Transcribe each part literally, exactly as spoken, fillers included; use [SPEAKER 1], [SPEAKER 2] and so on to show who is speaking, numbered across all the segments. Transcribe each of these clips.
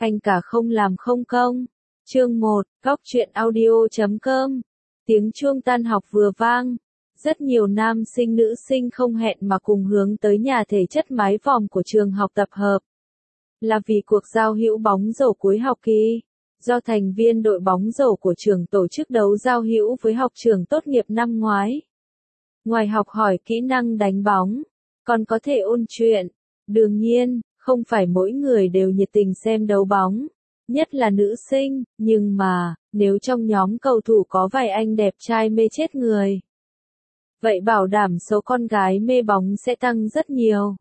[SPEAKER 1] Anh cả không làm không công. Chương một, góc truyện audio chấm com. Tiếng chuông tan học vừa vang. Rất nhiều nam sinh nữ sinh không hẹn mà cùng hướng tới nhà thể chất mái vòm của trường học tập hợp. Là vì cuộc giao hữu bóng rổ cuối học kỳ. Do thành viên đội bóng rổ của trường tổ chức đấu giao hữu với học trường tốt nghiệp năm ngoái. Ngoài học hỏi kỹ năng đánh bóng, còn có thể ôn chuyện. Đương nhiên, không phải mỗi người đều nhiệt tình xem đấu bóng, nhất là nữ sinh, nhưng mà, nếu trong nhóm cầu thủ có vài anh đẹp trai mê chết người, vậy bảo đảm số con gái mê bóng sẽ tăng rất nhiều.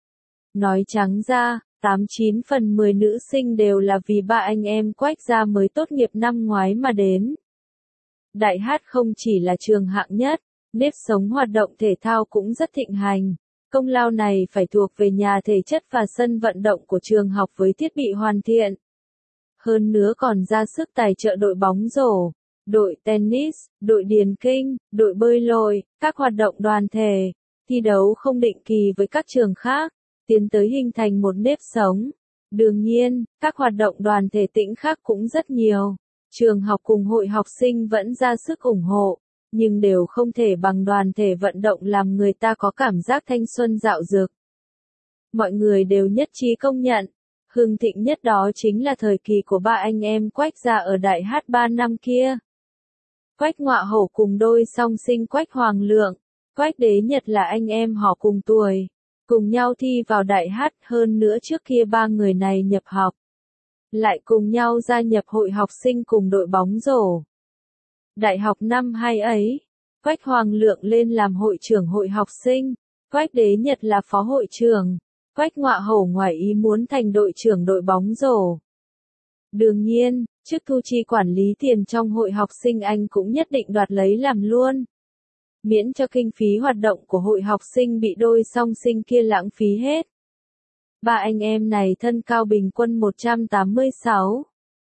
[SPEAKER 1] Nói trắng ra, tám chín phần mười nữ sinh đều là vì ba anh em Quách gia mới tốt nghiệp năm ngoái mà đến. Đại Hát không chỉ là trường hạng nhất, nếp sống hoạt động thể thao cũng rất thịnh hành. Công lao này phải thuộc về nhà thể chất và sân vận động của trường học với thiết bị hoàn thiện. Hơn nữa còn ra sức tài trợ đội bóng rổ, đội tennis, đội điền kinh, đội bơi lội, các hoạt động đoàn thể, thi đấu không định kỳ với các trường khác, tiến tới hình thành một nếp sống. Đương nhiên, các hoạt động đoàn thể tĩnh khác cũng rất nhiều. Trường học cùng hội học sinh vẫn ra sức ủng hộ, nhưng đều không thể bằng đoàn thể vận động làm người ta có cảm giác thanh xuân dạo dực. Mọi người đều nhất trí công nhận, hưng thịnh nhất đó chính là thời kỳ của ba anh em Quách gia ở Đại Hát ba năm kia. Quách Ngọa Hổ cùng đôi song sinh Quách Hoàng Lượng, Quách Đế Nhật là anh em họ cùng tuổi, cùng nhau thi vào Đại Hát, hơn nữa trước kia ba người này nhập học, lại cùng nhau gia nhập hội học sinh cùng đội bóng rổ. Đại học năm hai ấy, Quách Hoàng Lượng lên làm hội trưởng hội học sinh, Quách Đế Nhật là phó hội trưởng, Quách Ngọa Hổ ngoài ý muốn thành đội trưởng đội bóng rổ. Đương nhiên, chức thu chi quản lý tiền trong hội học sinh anh cũng nhất định đoạt lấy làm luôn. Miễn cho kinh phí hoạt động của hội học sinh bị đôi song sinh kia lãng phí hết. Ba anh em này thân cao bình quân một trăm tám mươi sáu.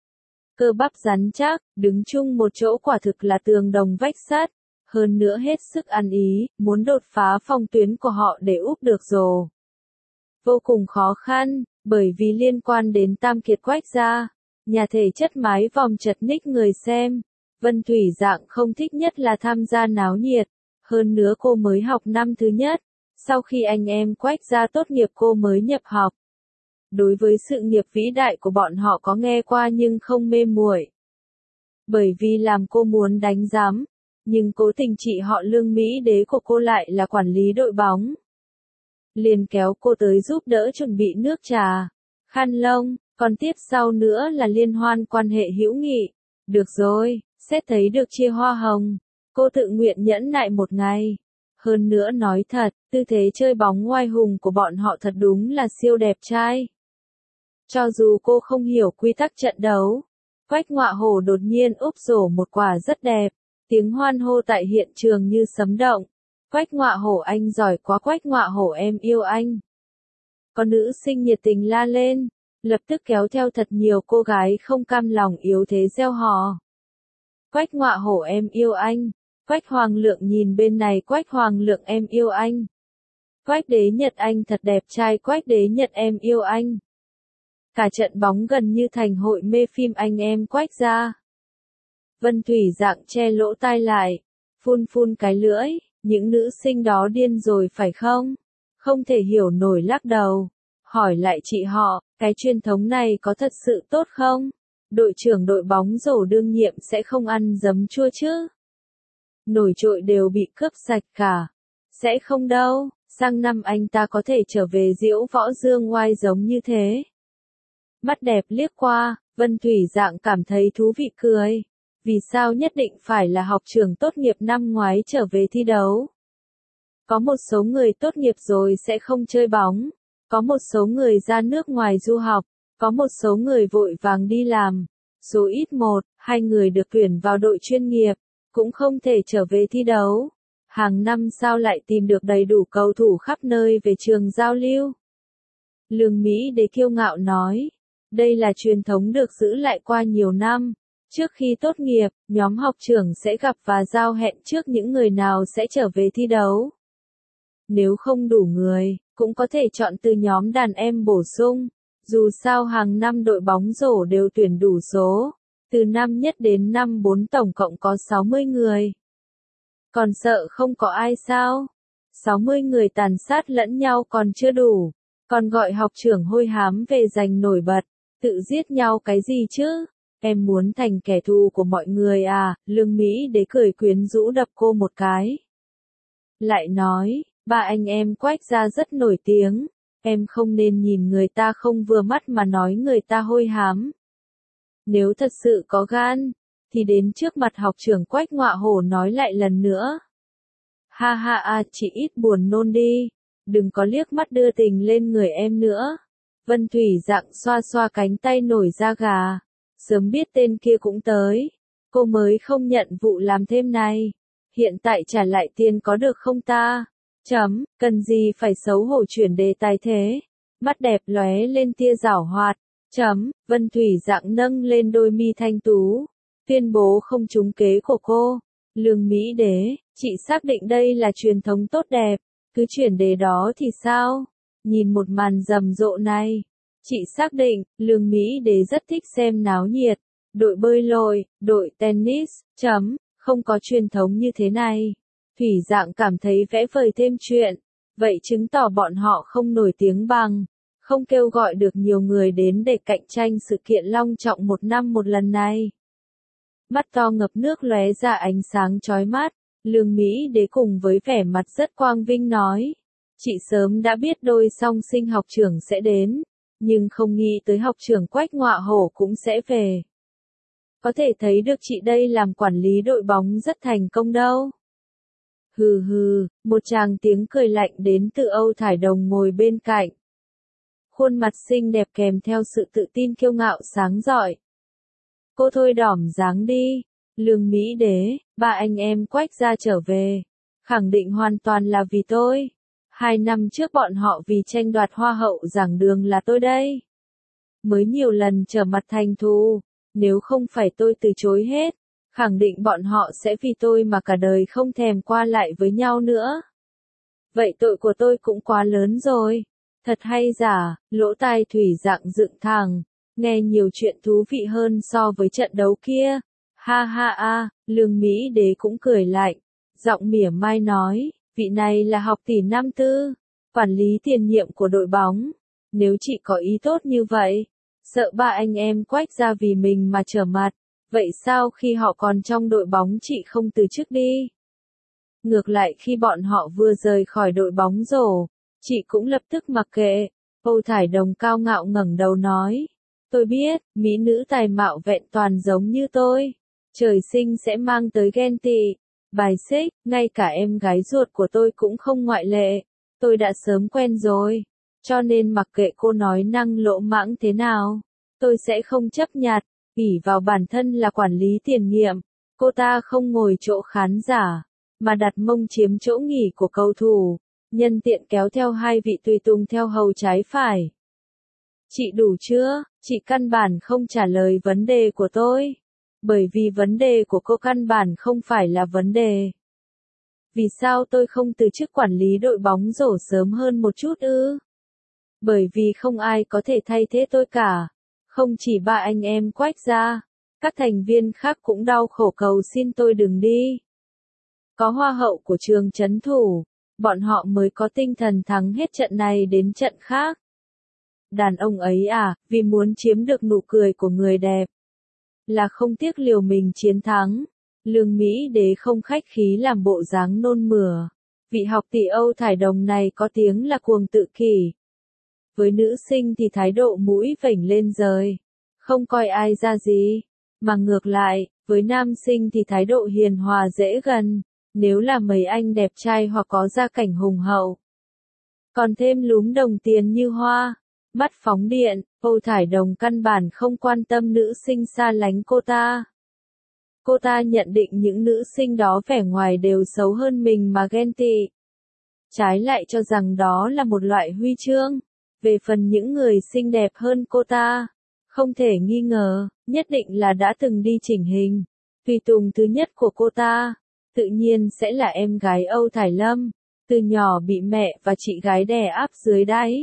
[SPEAKER 1] Cơ bắp rắn chắc, đứng chung một chỗ quả thực là tường đồng vách sắt, hơn nữa hết sức ăn ý, muốn đột phá phòng tuyến của họ để úp được rổ. Vô cùng khó khăn, bởi vì liên quan đến Tam Kiệt Quách gia, nhà thể chất mái vòm chật ních người xem. Vân Thủy Dạng không thích nhất là tham gia náo nhiệt, hơn nữa cô mới học năm thứ nhất, sau khi anh em Quách gia tốt nghiệp cô mới nhập học. Đối với sự nghiệp vĩ đại của bọn họ có nghe qua nhưng không mê muội. Bởi vì làm cô muốn đánh giám, nhưng cố tình chị họ Lương Mỹ Đế của cô lại là quản lý đội bóng. Liền kéo cô tới giúp đỡ chuẩn bị nước trà, khăn lông, còn tiếp sau nữa là liên hoan quan hệ hữu nghị. Được rồi, xét thấy được chia hoa hồng, cô tự nguyện nhẫn nại một ngày. Hơn nữa nói thật, tư thế chơi bóng oai hùng của bọn họ thật đúng là siêu đẹp trai. Cho dù cô không hiểu quy tắc trận đấu, Quách Ngọa Hổ đột nhiên úp rổ một quả rất đẹp, tiếng hoan hô tại hiện trường như sấm động. Quách Ngọa Hổ anh giỏi quá, Quách Ngọa Hổ em yêu anh. Có nữ sinh nhiệt tình la lên, lập tức kéo theo thật nhiều cô gái không cam lòng yếu thế reo hò. Quách Ngọa Hổ em yêu anh. Quách Hoàng Lượng nhìn bên này, Quách Hoàng Lượng em yêu anh. Quách Đế Nhật anh thật đẹp trai, Quách Đế Nhật em yêu anh. Cả trận bóng gần như thành hội mê phim anh em Quách gia. Vân Thủy Dạng che lỗ tai lại, phun phun cái lưỡi, những nữ sinh đó điên rồi phải không? Không thể hiểu nổi lắc đầu, hỏi lại chị họ, cái truyền thống này có thật sự tốt không? Đội trưởng đội bóng rổ đương nhiệm sẽ không ăn giấm chua chứ? Nổi trội đều bị cướp sạch cả. Sẽ không đâu, sang năm anh ta có thể trở về diễu võ dương oai giống như thế. Mắt đẹp liếc qua, Vân Thủy Dạng cảm thấy thú vị cười. Vì sao nhất định phải là học trường tốt nghiệp năm ngoái trở về thi đấu? Có một số người tốt nghiệp rồi sẽ không chơi bóng. Có một số người ra nước ngoài du học. Có một số người vội vàng đi làm. Số ít một, hai người được tuyển vào đội chuyên nghiệp, cũng không thể trở về thi đấu. Hàng năm sao lại tìm được đầy đủ cầu thủ khắp nơi về trường giao lưu? Lương Mỹ Đế kiêu ngạo nói. Đây là truyền thống được giữ lại qua nhiều năm. Trước khi tốt nghiệp, nhóm học trưởng sẽ gặp và giao hẹn trước những người nào sẽ trở về thi đấu. Nếu không đủ người, cũng có thể chọn từ nhóm đàn em bổ sung. Dù sao hàng năm đội bóng rổ đều tuyển đủ số, từ năm nhất đến năm bốn tổng cộng có sáu mươi người. Còn sợ không có ai sao? sáu mươi người tàn sát lẫn nhau còn chưa đủ, còn gọi học trưởng hôi hám về giành nổi bật, tự giết nhau cái gì chứ? Em muốn thành kẻ thù của mọi người à? Lương Mỹ Đế cười quyến rũ đập cô một cái. Lại nói, ba anh em Quách gia rất nổi tiếng, em không nên nhìn người ta không vừa mắt mà nói người ta hôi hám. Nếu thật sự có gan, thì đến trước mặt học trưởng Quách ngọa hổ nói lại lần nữa. Ha ha a, chị ít buồn nôn đi, đừng có liếc mắt đưa tình lên người em nữa. Vân Thủy Dạng xoa xoa cánh tay nổi da gà, sớm biết tên kia cũng tới, cô mới không nhận vụ làm thêm này. Hiện tại trả lại tiền có được không ta? Chấm, cần gì phải xấu hổ chuyển đề tài thế? Mắt đẹp lóe lên tia giảo hoạt. Chấm, Vân Thủy Dạng nâng lên đôi mi thanh tú, tuyên bố không trúng kế của cô. Lương Mỹ Đế, chị xác định đây là truyền thống tốt đẹp, cứ chuyển đề đó thì sao? Nhìn một màn rầm rộ này, chị xác định, Lương Mỹ Đế rất thích xem náo nhiệt, đội bơi lội, đội tennis, chấm, không có truyền thống như thế này. Thủy Dạng cảm thấy vẽ vời thêm chuyện, vậy chứng tỏ bọn họ không nổi tiếng bằng, không kêu gọi được nhiều người đến để cạnh tranh sự kiện long trọng một năm một lần này. Mắt to ngập nước lóe ra ánh sáng chói mắt, Lương Mỹ Đế cùng với vẻ mặt rất quang vinh nói. Chị sớm đã biết đôi song sinh học trưởng sẽ đến, nhưng không nghĩ tới học trưởng Quách ngọa hổ cũng sẽ về. Có thể thấy được chị đây làm quản lý đội bóng rất thành công đâu. Hừ hừ, một tràng tiếng cười lạnh đến từ Âu Thải Đồng ngồi bên cạnh. Khuôn mặt xinh đẹp kèm theo sự tự tin kiêu ngạo sáng rọi. Cô thôi đỏm dáng đi, Lương Mỹ Đế, ba anh em Quách gia trở về, khẳng định hoàn toàn là vì tôi. Hai năm trước bọn họ vì tranh đoạt hoa hậu giảng đường là tôi đây. Mới nhiều lần trở mặt thành thù, nếu không phải tôi từ chối hết, khẳng định bọn họ sẽ vì tôi mà cả đời không thèm qua lại với nhau nữa. Vậy tội của tôi cũng quá lớn rồi. Thật hay giả, lỗ tai Thủy Dạng dựng thẳng, nghe nhiều chuyện thú vị hơn so với trận đấu kia. Ha ha a, Lương Mỹ Đế cũng cười lạnh, giọng mỉa mai nói, vị này là học tỷ năm tư, quản lý tiền nhiệm của đội bóng. Nếu chị có ý tốt như vậy, sợ ba anh em Quách ra vì mình mà trở mặt, vậy sao khi họ còn trong đội bóng chị không từ chức đi? Ngược lại khi bọn họ vừa rời khỏi đội bóng rổ, chị cũng lập tức mặc kệ. Âu Thải Đồng cao ngạo ngẩng đầu nói, tôi biết, mỹ nữ tài mạo vẹn toàn giống như tôi, trời sinh sẽ mang tới ghen tị, bài xích, ngay cả em gái ruột của tôi cũng không ngoại lệ. Tôi đã sớm quen rồi, cho nên mặc kệ cô nói năng lỗ mãng thế nào, tôi sẽ không chấp nhặt. ỷ vào bản thân là quản lý tiền nhiệm, cô ta không ngồi chỗ khán giả, mà đặt mông chiếm chỗ nghỉ của cầu thủ, nhân tiện kéo theo hai vị tùy tùng theo hầu trái phải. Chị đủ chưa? Chị căn bản không trả lời vấn đề của tôi, bởi vì vấn đề của cô căn bản không phải là vấn đề. Vì sao tôi không từ chức quản lý đội bóng rổ sớm hơn một chút ư? Bởi vì không ai có thể thay thế tôi cả. Không chỉ ba anh em Quách gia, các thành viên khác cũng đau khổ cầu xin tôi đừng đi. Có hoa hậu của trường trấn thủ, bọn họ mới có tinh thần thắng hết trận này đến trận khác. Đàn ông ấy à, vì muốn chiếm được nụ cười của người đẹp, là không tiếc liều mình chiến thắng. Lương Mỹ Đế không khách khí làm bộ dáng nôn mửa. Vị học tỷ Âu Thải Đồng này có tiếng là cuồng tự kỷ. Với nữ sinh thì thái độ mũi vểnh lên rời, không coi ai ra gì, mà ngược lại, với nam sinh thì thái độ hiền hòa dễ gần, nếu là mấy anh đẹp trai hoặc có gia cảnh hùng hậu. Còn thêm lúm đồng tiền như hoa, mắt phóng điện, Âu Thải Đồng căn bản không quan tâm nữ sinh xa lánh cô ta. Cô ta nhận định những nữ sinh đó vẻ ngoài đều xấu hơn mình mà ghen tị. Trái lại cho rằng đó là một loại huy chương. Về phần những người xinh đẹp hơn cô ta, không thể nghi ngờ, nhất định là đã từng đi chỉnh hình. Tùy tùng thứ nhất của cô ta, tự nhiên sẽ là em gái Âu Thải Lâm, từ nhỏ bị mẹ và chị gái đè áp dưới đáy.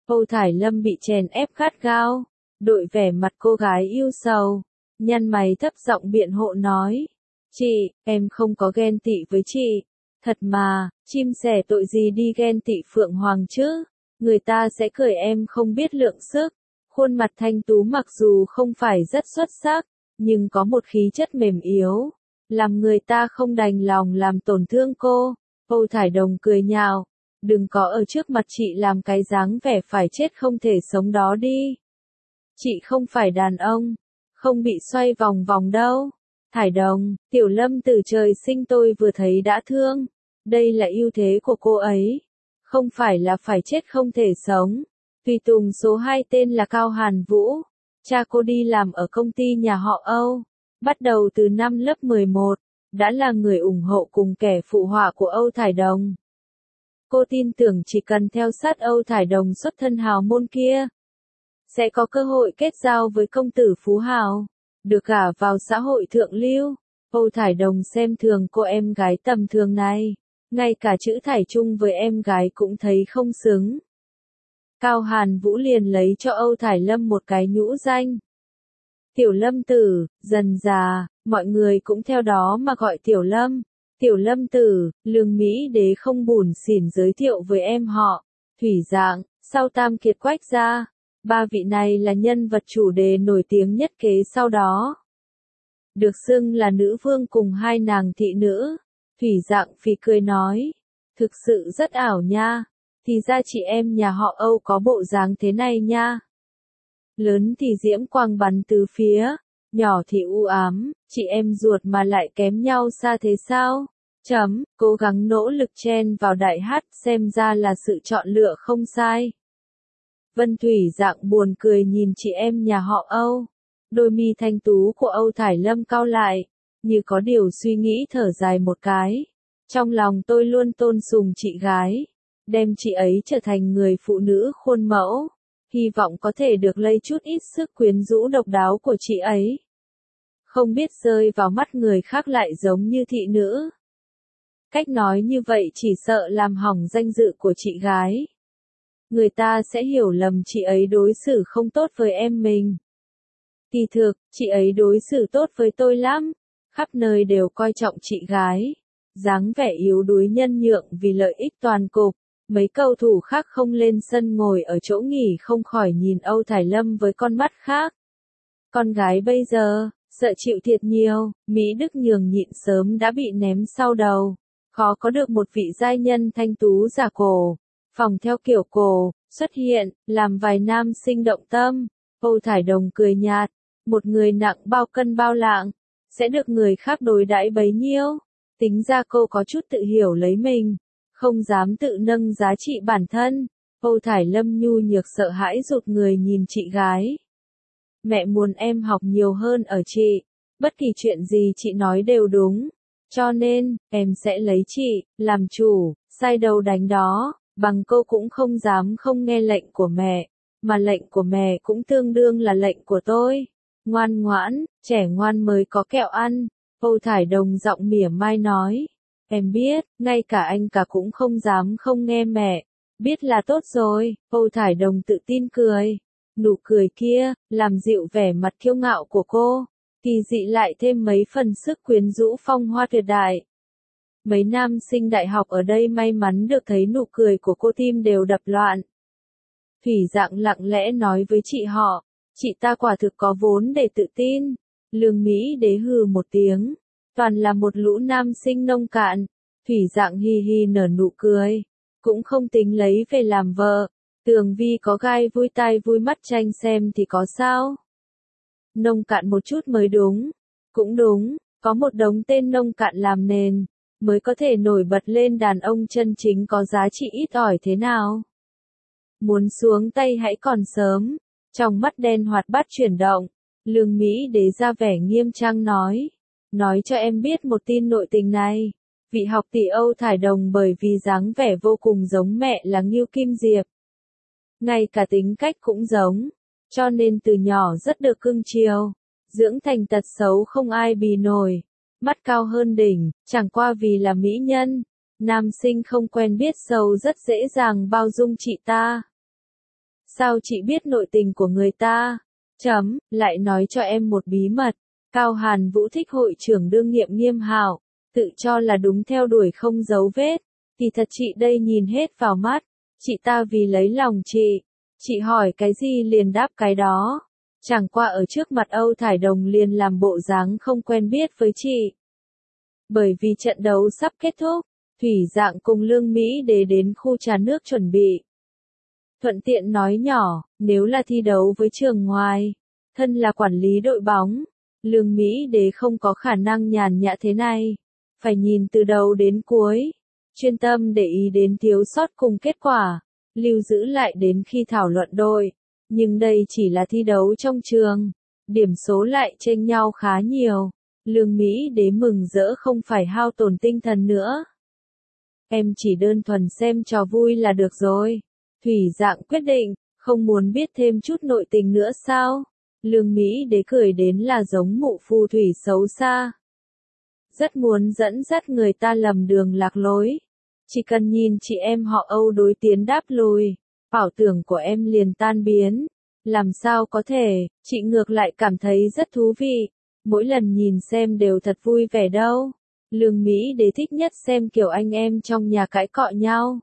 [SPEAKER 1] Âu Thải Lâm bị chèn ép gắt gao, đội vẻ mặt cô gái yêu sầu, nhăn mày thấp giọng biện hộ nói. Chị, em không có ghen tị với chị. Thật mà, chim sẻ tội gì đi ghen tị Phượng Hoàng chứ? Người ta sẽ cười em không biết lượng sức. Khuôn mặt thanh tú mặc dù không phải rất xuất sắc, nhưng có một khí chất mềm yếu, làm người ta không đành lòng làm tổn thương cô. Âu Thải Đồng cười nhạo, đừng có ở trước mặt chị làm cái dáng vẻ phải chết không thể sống đó đi. Chị không phải đàn ông, không bị xoay vòng vòng đâu. Thải Đồng, Tiểu Lâm từ trời sinh tôi vừa thấy đã thương. Đây là ưu thế của cô ấy. Không phải là phải chết không thể sống. Tùy tùng số hai tên là Cao Hàn Vũ. Cha cô đi làm ở công ty nhà họ Âu. Bắt đầu từ năm lớp mười một, đã là người ủng hộ cùng kẻ phụ họa của Âu Thải Đồng. Cô tin tưởng chỉ cần theo sát Âu Thải Đồng xuất thân hào môn kia, sẽ có cơ hội kết giao với công tử phú hào, được gả vào xã hội thượng lưu. Âu Thải Đồng xem thường cô em gái tầm thường này, ngay cả chữ thải chung với em gái cũng thấy không xứng. Cao Hàn Vũ liền lấy cho Âu Thải Lâm một cái nhũ danh. Tiểu Lâm Tử. Dần dà, mọi người cũng theo đó mà gọi Tiểu Lâm. Tiểu Lâm Tử, Lương Mỹ Đế không bủn xỉn giới thiệu với em họ. Thủy Dạng, sau Tam Kiệt Quách gia. Ba vị này là nhân vật chủ đề nổi tiếng nhất kế sau đó. Được xưng là nữ vương cùng hai nàng thị nữ. Thủy Dạng phì cười nói. Thực sự rất ảo nha. Thì ra chị em nhà họ Âu có bộ dáng thế này nha. Lớn thì diễm quang bắn từ phía, nhỏ thì u ám, chị em ruột mà lại kém nhau xa thế sao? Chấm, cố gắng nỗ lực chen vào đại hát xem ra là sự chọn lựa không sai. Vân Thủy Dạng buồn cười nhìn chị em nhà họ Âu. Đôi mi thanh tú của Âu Thải Lâm cau lại, như có điều suy nghĩ thở dài một cái. Trong lòng tôi luôn tôn sùng chị gái, đem chị ấy trở thành người phụ nữ khuôn mẫu. Hy vọng có thể được lây chút ít sức quyến rũ độc đáo của chị ấy. Không biết rơi vào mắt người khác lại giống như thị nữ. Cách nói như vậy chỉ sợ làm hỏng danh dự của chị gái. Người ta sẽ hiểu lầm chị ấy đối xử không tốt với em mình. Kỳ thực, chị ấy đối xử tốt với tôi lắm. Khắp nơi đều coi trọng chị gái. Dáng vẻ yếu đuối nhân nhượng vì lợi ích toàn cục. Mấy cầu thủ khác không lên sân ngồi ở chỗ nghỉ không khỏi nhìn Âu Thải Lâm với con mắt khác. Con gái bây giờ, sợ chịu thiệt nhiều, Mỹ Đức nhường nhịn sớm đã bị ném sau đầu. Khó có được một vị giai nhân thanh tú giả cổ, phòng theo kiểu cổ, xuất hiện, làm vài nam sinh động tâm. Âu Thải Đồng cười nhạt, một người nặng bao cân bao lạng, sẽ được người khác đối đãi bấy nhiêu. Tính ra cô có chút tự hiểu lấy mình. Không dám tự nâng giá trị bản thân. Âu Thải Lâm nhu nhược sợ hãi rụt người nhìn chị gái. Mẹ muốn em học nhiều hơn ở chị. Bất kỳ chuyện gì chị nói đều đúng. Cho nên, em sẽ lấy chị, làm chủ, sai đầu đánh đó. Bằng cô cũng không dám không nghe lệnh của mẹ. Mà lệnh của mẹ cũng tương đương là lệnh của tôi. Ngoan ngoãn, trẻ ngoan mới có kẹo ăn. Âu Thải Đồng giọng mỉa mai nói. Em biết, ngay cả anh cả cũng không dám không nghe mẹ. Biết là tốt rồi, Âu Thải Đồng tự tin cười. Nụ cười kia, làm dịu vẻ mặt kiêu ngạo của cô. Kỳ dị lại thêm mấy phần sức quyến rũ phong hoa tuyệt đại. Mấy nam sinh đại học ở đây may mắn được thấy nụ cười của cô tim đều đập loạn. Thủy Dạng lặng lẽ nói với chị họ. Chị ta quả thực có vốn để tự tin. Lương Mỹ Đế hừ một tiếng. Toàn là một lũ nam sinh nông cạn. Thủy Dạng hi hi nở nụ cười. Cũng không tính lấy về làm vợ. Tường vi có gai vui tai vui mắt tranh xem thì có sao. Nông cạn một chút mới đúng. Cũng đúng, có một đống tên nông cạn làm nền. Mới có thể nổi bật lên đàn ông chân chính có giá trị ít ỏi thế nào. Muốn xuống tay hãy còn sớm. Trong mắt đen hoạt bát chuyển động. Lương Mỹ Đế ra vẻ nghiêm trang nói. Nói cho em biết một tin nội tình này. Vị học tỷ Âu Thải Đồng bởi vì dáng vẻ vô cùng giống mẹ là Ngưu Kim Diệp. Ngay cả tính cách cũng giống. Cho nên từ nhỏ rất được cưng chiều. Dưỡng thành tật xấu không ai bì nổi. Mắt cao hơn đỉnh, chẳng qua vì là mỹ nhân. Nam sinh không quen biết sâu rất dễ dàng bao dung chị ta. Sao chị biết nội tình của người ta? Chấm, lại nói cho em một bí mật. Cao Hàn Vũ thích hội trưởng đương nhiệm Nghiêm Hạo, tự cho là đúng theo đuổi không giấu vết. Thì thật chị đây nhìn hết vào mắt. Chị ta vì lấy lòng chị. Chị hỏi cái gì liền đáp cái đó. Chẳng qua ở trước mặt Âu Thải Đồng liền làm bộ dáng không quen biết với chị. Bởi vì trận đấu sắp kết thúc, Thủy Dạng cùng Lương Mỹ Đế đến khu trà nước chuẩn bị. Thuận tiện nói nhỏ, nếu là thi đấu với trường ngoài, thân là quản lý đội bóng, Lương Mỹ Đế không có khả năng nhàn nhã thế này. Phải nhìn từ đầu đến cuối, chuyên tâm để ý đến thiếu sót cùng kết quả, lưu giữ lại đến khi thảo luận đội. Nhưng đây chỉ là thi đấu trong trường, điểm số lại chênh nhau khá nhiều. Lương Mỹ Đế mừng rỡ không phải hao tổn tinh thần nữa. Em chỉ đơn thuần xem trò vui là được rồi. Thủy Dạng quyết định, không muốn biết thêm chút nội tình nữa sao? Lương Mỹ Đế cười đến là giống mụ phù thủy xấu xa. Rất muốn dẫn dắt người ta lầm đường lạc lối. Chỉ cần nhìn chị em họ Âu đối tiến đáp lùi, ảo tưởng của em liền tan biến. Làm sao có thể, chị ngược lại cảm thấy rất thú vị. Mỗi lần nhìn xem đều thật vui vẻ đâu. Lương Mỹ Đế thích nhất xem kiểu anh em trong nhà cãi cọ nhau.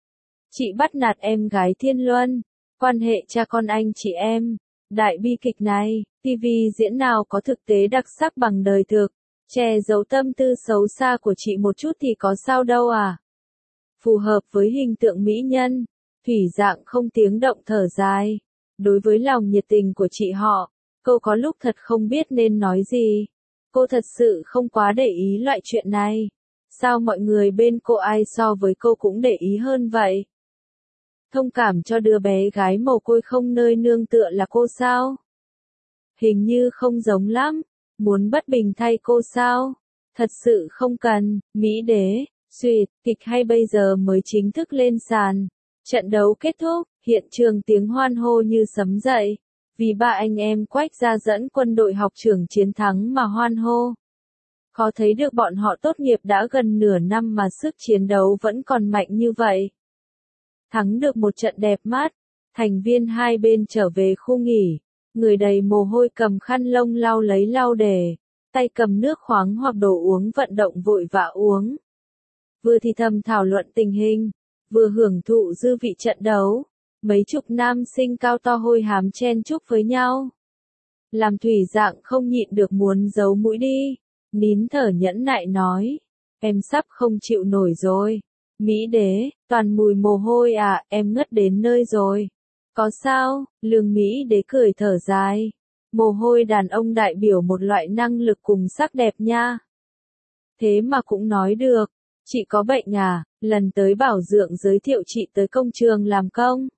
[SPEAKER 1] Chị bắt nạt em gái Thiên Luân, quan hệ cha con anh chị em. Đại bi kịch này, ti vi diễn nào có thực tế đặc sắc bằng đời thực. Che giấu tâm tư xấu xa của chị một chút thì có sao đâu à. Phù hợp với hình tượng mỹ nhân, Thủy Dạng không tiếng động thở dài. Đối với lòng nhiệt tình của chị họ, cô có lúc thật không biết nên nói gì. Cô thật sự không quá để ý loại chuyện này. Sao mọi người bên cô ai so với cô cũng để ý hơn vậy? Thông cảm cho đứa bé gái mồ côi không nơi nương tựa là cô sao? Hình như không giống lắm. Muốn bất bình thay cô sao? Thật sự không cần. Mỹ Đế, Duyệt, kịch hay bây giờ mới chính thức lên sàn. Trận đấu kết thúc, hiện trường tiếng hoan hô như sấm dậy. Vì ba anh em Quách Gia dẫn quân đội học trưởng chiến thắng mà hoan hô. Khó thấy được bọn họ tốt nghiệp đã gần nửa năm mà sức chiến đấu vẫn còn mạnh như vậy. Thắng được một trận đẹp mắt, thành viên hai bên trở về khu nghỉ. Người đầy mồ hôi cầm khăn lông lau lấy lau để, tay cầm nước khoáng hoặc đồ uống vận động vội vã uống. Vừa thì thầm thảo luận tình hình, vừa hưởng thụ dư vị trận đấu. Mấy chục nam sinh cao to hôi hám chen chúc với nhau. Làm Thủy Dạng không nhịn được muốn giấu mũi đi. Nín thở nhẫn nại nói. Em sắp không chịu nổi rồi. Mỹ Đế, toàn mùi mồ hôi à, em ngất đến nơi rồi. Có sao? Lương Mỹ Đế cười thở dài. Mồ hôi đàn ông đại biểu một loại năng lực cùng sắc đẹp nha. Thế mà cũng nói được. Chị có bệnh à? Lần tới bảo dưỡng giới thiệu chị tới công trường làm công.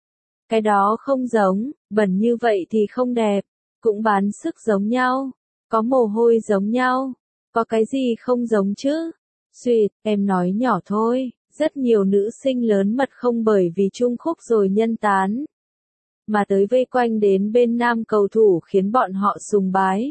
[SPEAKER 1] Cái đó không giống, bẩn như vậy thì không đẹp. Cũng bán sức giống nhau. Có mồ hôi giống nhau. Có cái gì không giống chứ? Duyệt, em nói nhỏ thôi. Rất nhiều nữ sinh lớn mật không bởi vì chung khúc rồi nhân tán. Mà tới vây quanh đến bên nam cầu thủ khiến bọn họ sùng bái.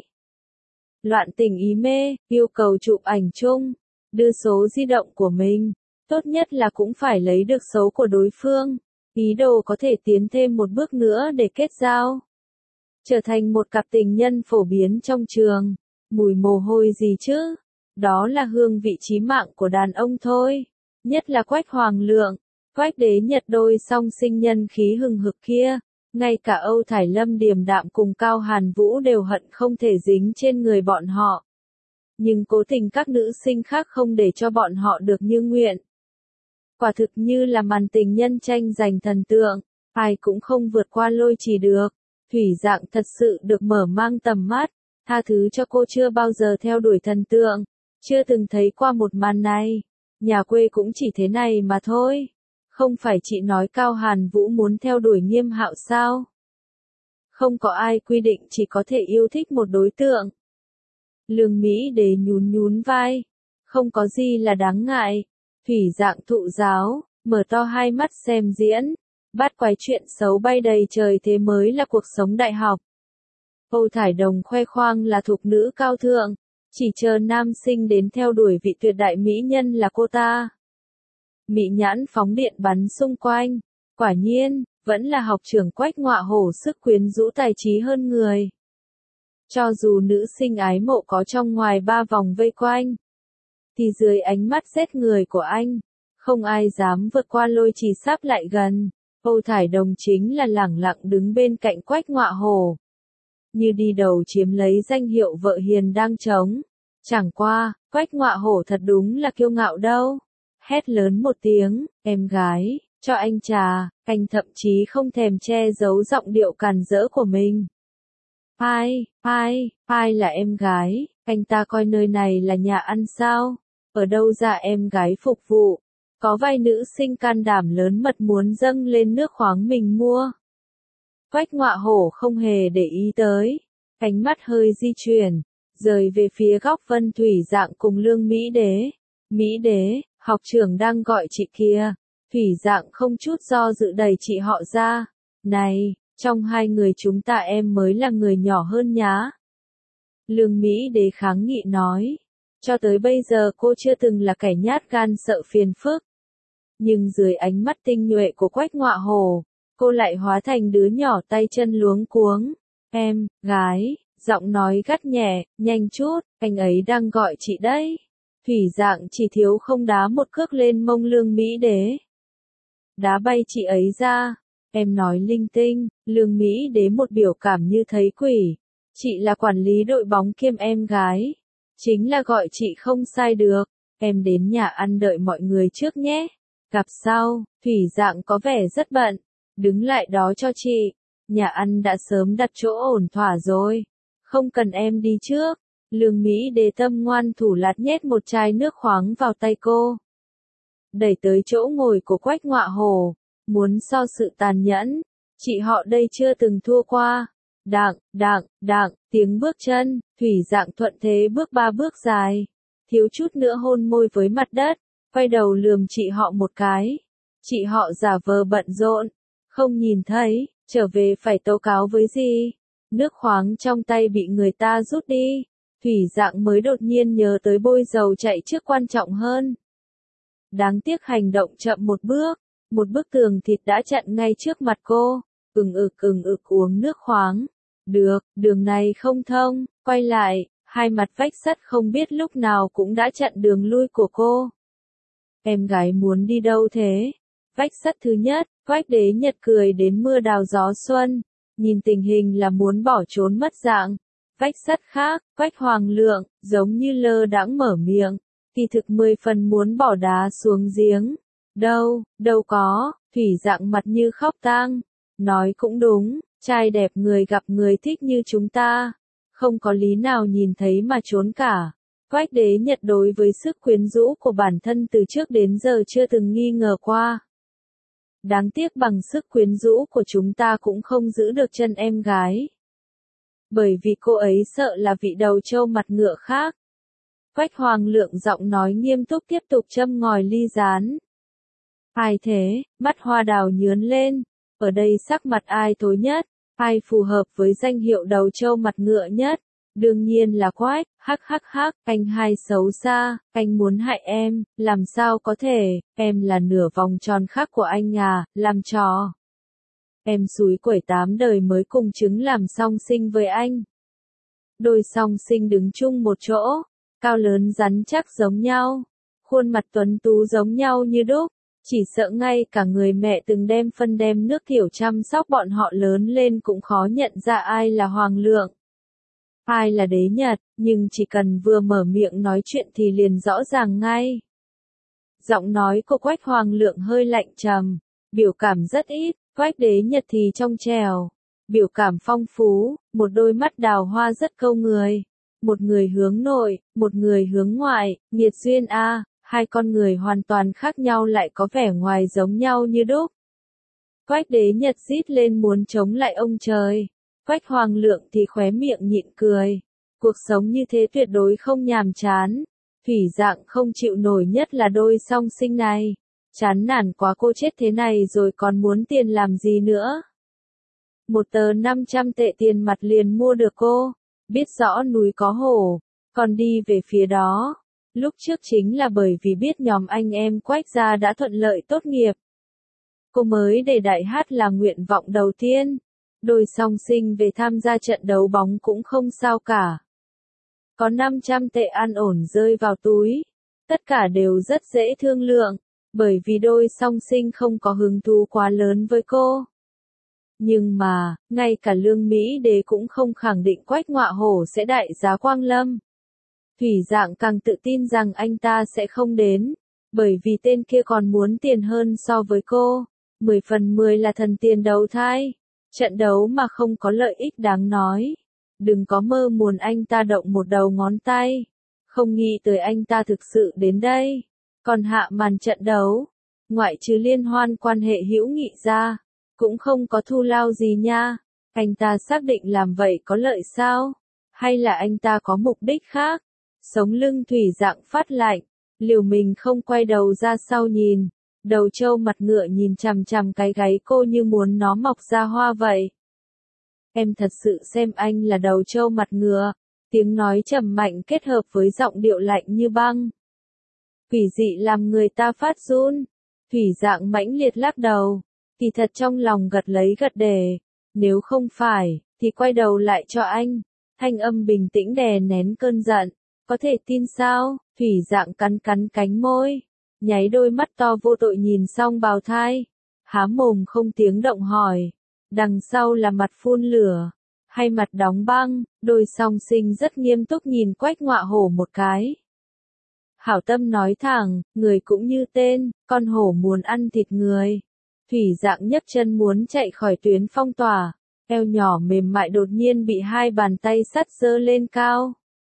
[SPEAKER 1] Loạn tình ý mê, yêu cầu chụp ảnh chung. Đưa số di động của mình. Tốt nhất là cũng phải lấy được số của đối phương. Ý đồ có thể tiến thêm một bước nữa để kết giao. Trở thành một cặp tình nhân phổ biến trong trường. Mùi mồ hôi gì chứ? Đó là hương vị chí mạng của đàn ông thôi. Nhất là Quách Hoàng Lượng. Quách Đế Nhật đôi song sinh nhân khí hừng hực kia. Ngay cả Âu Thải Lâm điềm đạm cùng Cao Hàn Vũ đều hận không thể dính trên người bọn họ. Nhưng cố tình các nữ sinh khác không để cho bọn họ được như nguyện. Quả thực như là màn tình nhân tranh giành thần tượng, ai cũng không vượt qua lôi trì được. Thủy Dạng thật sự được mở mang tầm mắt, tha thứ cho cô chưa bao giờ theo đuổi thần tượng, chưa từng thấy qua một màn này. Nhà quê cũng chỉ thế này mà thôi. Không phải chị nói Cao Hàn Vũ muốn theo đuổi Nghiêm Hạo sao? Không có ai quy định chỉ có thể yêu thích một đối tượng. Lương Mỹ Đế nhún nhún vai. Không có gì là đáng ngại. Thủy Dạng thụ giáo, mở to hai mắt xem diễn. Bắt quái chuyện xấu bay đầy trời thế mới là cuộc sống đại học. Âu Thải Đồng khoe khoang là thục nữ cao thượng. Chỉ chờ nam sinh đến theo đuổi vị tuyệt đại mỹ nhân là cô ta. Mỹ nhãn phóng điện bắn xung quanh. Quả nhiên, vẫn là học trưởng Quách Ngọa Hổ sức quyến rũ tài trí hơn người. Cho dù nữ sinh ái mộ có trong ngoài ba vòng vây quanh, thì dưới ánh mắt rét người của anh, không ai dám vượt qua lôi trì sáp lại gần. Âu Thải Đồng chính là lẳng lặng đứng bên cạnh Quách Ngọa Hổ, như đi đầu chiếm lấy danh hiệu vợ hiền đang trống. Chẳng qua, Quách Ngọa Hổ thật đúng là kiêu ngạo đâu. Hét lớn một tiếng, em gái, cho anh trà, anh thậm chí không thèm che giấu giọng điệu càn rỡ của mình. Ai, ai, ai là em gái, anh ta coi nơi này là nhà ăn sao? Ở đâu ra em gái phục vụ? Có vài nữ sinh can đảm lớn mật muốn dâng lên nước khoáng mình mua. Quách Ngọa Hổ không hề để ý tới, ánh mắt hơi di chuyển, rời về phía góc Vân Thủy Dạng cùng Lương Mỹ Đế. Mỹ Đế, học trưởng đang gọi chị kia. Thủy Dạng không chút do dự đẩy chị họ ra. Này, trong hai người chúng ta em mới là người nhỏ hơn nhá. Lương Mỹ Đế kháng nghị nói. Cho tới bây giờ cô chưa từng là kẻ nhát gan sợ phiền phức. Nhưng dưới ánh mắt tinh nhuệ của Quách Ngọa Hổ, cô lại hóa thành đứa nhỏ tay chân luống cuống. Em, gái, giọng nói gắt nhẹ, nhanh chút, anh ấy đang gọi chị đấy. Thủy Dạng chỉ thiếu không đá một cước lên mông Lương Mỹ Đế. Đá bay chị ấy ra. Em nói linh tinh. Lương Mỹ Đế một biểu cảm như thấy quỷ. Chị là quản lý đội bóng kiêm em gái. Chính là gọi chị không sai được. Em đến nhà ăn đợi mọi người trước nhé. Gặp sau. Thủy Dạng có vẻ rất bận. Đứng lại đó cho chị. Nhà ăn đã sớm đặt chỗ ổn thỏa rồi. Không cần em đi trước. Lương Mỹ Đế tâm ngoan thủ lạt nhét một chai nước khoáng vào tay cô. Đẩy tới chỗ ngồi của Quách Ngọa Hổ. Muốn so sự tàn nhẫn. Chị họ đây chưa từng thua qua. Đặng, đặng, đặng, tiếng bước chân. Thủy Dạng thuận thế bước ba bước dài. Thiếu chút nữa hôn môi với mặt đất. Quay đầu lườm chị họ một cái. Chị họ giả vờ bận rộn. Không nhìn thấy. Trở về phải tố cáo với gì? Nước khoáng trong tay bị người ta rút đi. Thủy Dạng mới đột nhiên nhớ tới bôi dầu chạy trước quan trọng hơn. Đáng tiếc hành động chậm một bước. Một bức tường thịt đã chặn ngay trước mặt cô. Ừng ực ừng ực uống nước khoáng. Được, đường này không thông. Quay lại, hai mặt vách sắt không biết lúc nào cũng đã chặn đường lui của cô. Em gái muốn đi đâu thế? Vách sắt thứ nhất, Quách Đế Nhật cười đến mưa đào gió xuân. Nhìn tình hình là muốn bỏ trốn mất dạng. Vách sắt khác, Quách Hoàng Lượng, giống như lơ đãng mở miệng. Kỳ thực mười phần muốn bỏ đá xuống giếng. Đâu, đâu có, Thủy Dạng mặt như khóc tang. Nói cũng đúng, trai đẹp người gặp người thích như chúng ta. Không có lý nào nhìn thấy mà trốn cả. Quách Đế Nhật đối với sức quyến rũ của bản thân từ trước đến giờ chưa từng nghi ngờ qua. Đáng tiếc bằng sức quyến rũ của chúng ta cũng không giữ được chân em gái. Bởi vì cô ấy sợ là vị đầu trâu mặt ngựa khác. Quách Hoàng Lượng giọng nói nghiêm túc tiếp tục châm ngòi ly rán. Ai thế? Mắt Hoa Đào nhướn lên. Ở đây sắc mặt ai tối nhất? Ai phù hợp với danh hiệu đầu trâu mặt ngựa nhất? Đương nhiên là Quách. Hắc hắc hắc, anh hai xấu xa, anh muốn hại em, làm sao có thể, em là nửa vòng tròn khác của anh à, làm trò. Em xúi quẩy tám đời mới cùng chứng làm song sinh với anh. Đôi song sinh đứng chung một chỗ, cao lớn rắn chắc giống nhau, khuôn mặt tuấn tú giống nhau như đúc, chỉ sợ ngay cả người mẹ từng đem phân đem nước tiểu chăm sóc bọn họ lớn lên cũng khó nhận ra ai là Hoàng Lượng. Ai là Đế Nhật, nhưng chỉ cần vừa mở miệng nói chuyện thì liền rõ ràng ngay. Giọng nói của Quách Hoàng Lượng hơi lạnh trầm, biểu cảm rất ít, Quách Đế Nhật thì trong trèo, biểu cảm phong phú, một đôi mắt đào hoa rất câu người. Một người hướng nội, một người hướng ngoại, nghiệt duyên a, hai con người hoàn toàn khác nhau lại có vẻ ngoài giống nhau như đúc. Quách Đế Nhật rít lên muốn chống lại ông trời. Quách Hoàng Lượng thì khóe miệng nhịn cười. Cuộc sống như thế tuyệt đối không nhàm chán. Thủy Dạng không chịu nổi nhất là đôi song sinh này. Chán nản quá, cô chết thế này rồi còn muốn tiền làm gì nữa. Một tờ năm trăm tệ tiền mặt liền mua được cô. Biết rõ núi có hổ, còn đi về phía đó. Lúc trước chính là bởi vì biết nhóm anh em Quách gia đã thuận lợi tốt nghiệp. cô mới để đại hát là nguyện vọng đầu tiên. Đôi song sinh về tham gia trận đấu bóng cũng không sao cả. Có năm trăm tệ an ổn rơi vào túi. Tất cả đều rất dễ thương lượng, bởi vì đôi song sinh không có hứng thú quá lớn với cô. Nhưng mà, ngay cả Lương Mỹ Đế cũng không khẳng định Quách Ngọa Hổ sẽ đại giá quang lâm. Thủy Dạng càng tự tin rằng anh ta sẽ không đến, bởi vì tên kia còn muốn tiền hơn so với cô. mười phần mười là thần tiền đầu thai. Trận đấu mà không có lợi ích đáng nói. Đừng có mơ muốn anh ta động một đầu ngón tay. Không nghĩ tới anh ta thực sự đến đây. Còn hạ màn trận đấu, ngoại trừ liên hoan quan hệ hữu nghị ra, cũng không có thù lao gì nha. Anh ta xác định làm vậy có lợi sao? Hay là anh ta có mục đích khác? Sống lưng Thủy Dạng phát lạnh, liều mình không quay đầu ra sau nhìn. Đầu trâu mặt ngựa nhìn chằm chằm cái gáy cô như muốn nó mọc ra hoa vậy. Em thật sự xem anh là đầu trâu mặt ngựa. Tiếng nói trầm mạnh kết hợp với giọng điệu lạnh như băng. Quỷ dị làm người ta phát run. Thủy Dạng mãnh liệt lắc đầu. Kỳ thật trong lòng gật lấy gật đề. Nếu không phải, thì quay đầu lại cho anh. Thanh âm bình tĩnh đè nén cơn giận. Có thể tin sao? Thủy Dạng cắn cắn cánh môi. Nháy đôi mắt to vô tội nhìn Song Bào Thai. Há mồm không tiếng động hỏi. Đằng sau là mặt phun lửa. Hay mặt đóng băng, đôi song sinh rất nghiêm túc nhìn Quách Ngọa Hổ một cái. Hảo tâm nói thẳng, người cũng như tên, con hổ muốn ăn thịt người. Thủy Dạng nhấc chân muốn chạy khỏi tuyến phong tỏa, eo nhỏ mềm mại đột nhiên bị hai bàn tay sắt giơ lên cao.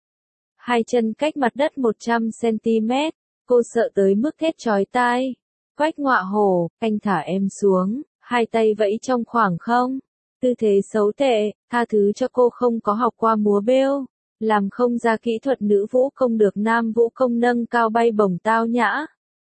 [SPEAKER 1] Hai chân cách mặt đất một trăm xăng ti mét, cô sợ tới mức thét chói tai. Quách Ngọa Hổ, anh thả em xuống, hai tay vẫy trong khoảng không. Tư thế xấu tệ, tha thứ cho cô không có học qua múa bêu, làm không ra kỹ thuật nữ vũ công được nam vũ công nâng cao bay bổng tao nhã.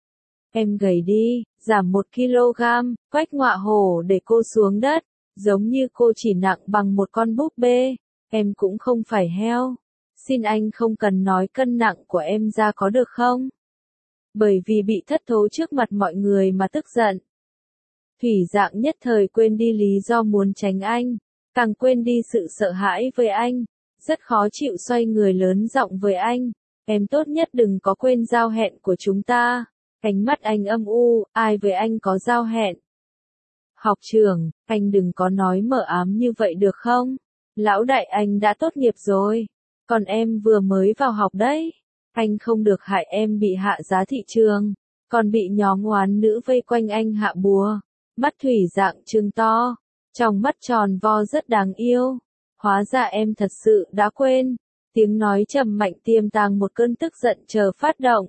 [SPEAKER 1] Em gầy đi, giảm một ki lô gam, Quách Ngọa Hổ để cô xuống đất, giống như cô chỉ nặng bằng một con búp bê, em cũng không phải heo. Xin anh không cần nói cân nặng của em ra có được không? Bởi vì bị thất thố trước mặt mọi người mà tức giận. Thủy Dạng nhất thời quên đi lý do muốn tránh anh, càng quên đi sự sợ hãi với anh, rất khó chịu xoay người lớn giọng với anh, em tốt nhất đừng có quên giao hẹn của chúng ta. Ánh mắt anh âm u, ai với anh có giao hẹn? Học trưởng, anh đừng có nói mờ ám như vậy được không? Lão đại anh đã tốt nghiệp rồi, còn em vừa mới vào học đấy. Anh không được hại em bị hạ giá thị trường, còn bị nhóm oán nữ vây quanh anh hạ búa. Mắt Thủy Dạng trừng to, trong mắt tròn vo rất đáng yêu. Hóa ra em thật sự đã quên. Tiếng nói trầm mạnh tiềm tàng một cơn tức giận chờ phát động.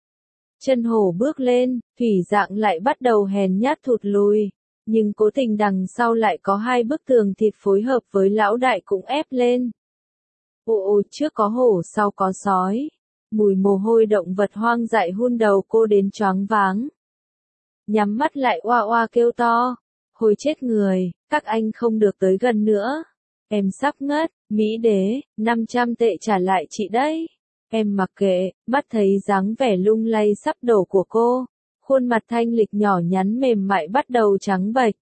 [SPEAKER 1] Chân hổ bước lên, Thủy Dạng lại bắt đầu hèn nhát thụt lùi. Nhưng cố tình đằng sau lại có hai bức tường thịt phối hợp với lão đại cũng ép lên. Ồ ồ, trước có hổ sau có sói. Mùi mồ hôi động vật hoang dại hun đầu cô đến choáng váng. Nhắm mắt lại oa oa kêu to. Hồi chết người, các anh không được tới gần nữa. Em sắp ngất, Mỹ Đế, năm trăm tệ trả lại chị đấy. Em mặc kệ, mắt thấy dáng vẻ lung lay sắp đổ của cô. Khuôn mặt thanh lịch nhỏ nhắn mềm mại bắt đầu trắng bệch.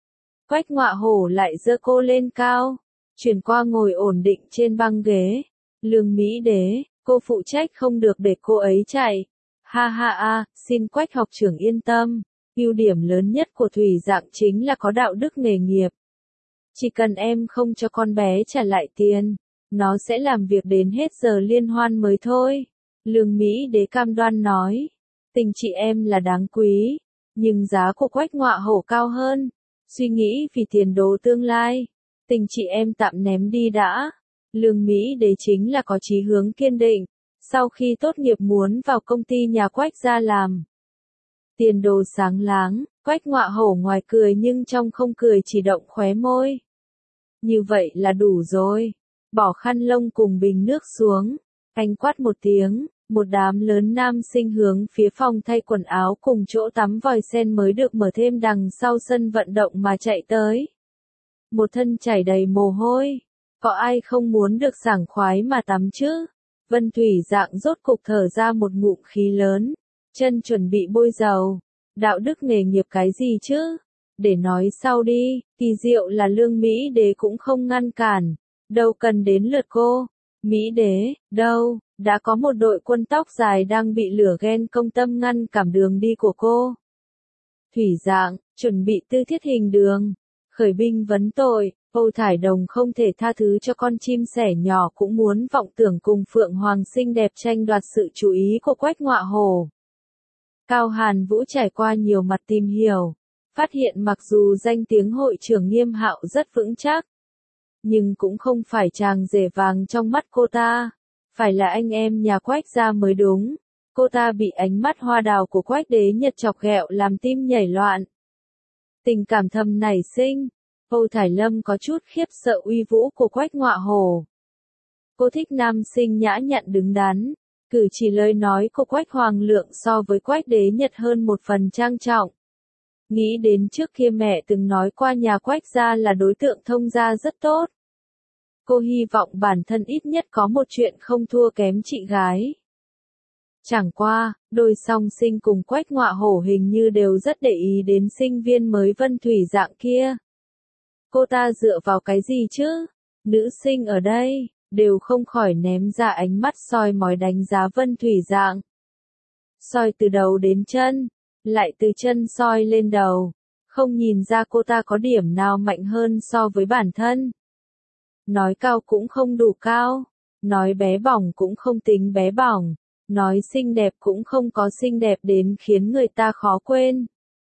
[SPEAKER 1] Quách Ngọa Hổ lại giơ cô lên cao. Chuyển qua ngồi ổn định trên băng ghế. Lương Mỹ Đế, cô phụ trách không được để cô ấy chạy. Ha ha a, xin Quách học trưởng yên tâm. Ưu điểm lớn nhất của Thủy Dạng chính là có đạo đức nghề nghiệp. Chỉ cần em không cho con bé trả lại tiền, nó sẽ làm việc đến hết giờ liên hoan mới thôi. Lương Mỹ Đế cam đoan nói. Tình chị em là đáng quý, nhưng giá của Quách Ngọa Hổ cao hơn. Suy nghĩ vì tiền đồ tương lai, tình chị em tạm ném đi đã. Lương Mỹ Đế chính là có chí hướng kiên định, sau khi tốt nghiệp muốn vào công ty nhà Quách ra làm. Tiền đồ sáng láng, Quách Ngọa Hổ ngoài cười nhưng trong không cười chỉ động khóe môi. Như vậy là đủ rồi. Bỏ khăn lông cùng bình nước xuống. Anh quát một tiếng, một đám lớn nam sinh hướng phía phòng thay quần áo cùng chỗ tắm vòi sen mới được mở thêm đằng sau sân vận động mà chạy tới. Một thân chảy đầy mồ hôi. Có ai không muốn được sảng khoái mà tắm chứ? Vân Thủy Dạng rốt cục thở ra một ngụm khí lớn. Chân chuẩn bị bôi dầu. Đạo đức nghề nghiệp cái gì chứ? để nói sau đi, kỳ diệu là Lương Mỹ Đế cũng không ngăn cản, đâu cần đến lượt cô. Mỹ Đế, đâu, đã có một đội quân tóc dài đang bị lửa ghen công tâm ngăn cản đường đi của cô. Thủy Dạng, chuẩn bị tư thiết hình đường, khởi binh vấn tội, Âu Thải Đồng không thể tha thứ cho con chim sẻ nhỏ cũng muốn vọng tưởng cùng Phượng Hoàng xinh đẹp tranh đoạt sự chú ý của Quách Ngọa Hổ. Cao Hàn Vũ trải qua nhiều mặt tìm hiểu, phát hiện mặc dù danh tiếng hội trưởng Nghiêm Hạo rất vững chắc, nhưng cũng không phải chàng rể vàng trong mắt cô ta, phải là anh em nhà Quách gia mới đúng. Cô ta bị ánh mắt hoa đào của Quách Đế Nhật chọc ghẹo làm tim nhảy loạn. Tình cảm thầm nảy sinh, Âu Thải Lâm có chút khiếp sợ uy vũ của Quách Ngọa Hổ. Cô thích nam sinh nhã nhặn đứng đắn, cử chỉ lời nói của Quách Hoàng Lượng so với Quách Đế Nhật hơn một phần trang trọng. Nghĩ đến trước kia mẹ từng nói qua nhà Quách gia là đối tượng thông gia rất tốt. Cô hy vọng bản thân ít nhất có một chuyện không thua kém chị gái. Chẳng qua, đôi song sinh cùng Quách Ngọa Hổ hình như đều rất để ý đến sinh viên mới Vân Thủy Dạng kia. Cô ta dựa vào cái gì chứ? Nữ sinh ở đây, đều không khỏi ném ra ánh mắt soi mói đánh giá Vân Thủy Dạng. Soi từ đầu đến chân, lại từ chân soi lên đầu, không nhìn ra cô ta có điểm nào mạnh hơn so với bản thân. Nói cao cũng không đủ cao, nói bé bỏng cũng không tính bé bỏng. Nói xinh đẹp cũng không có xinh đẹp đến khiến người ta khó quên.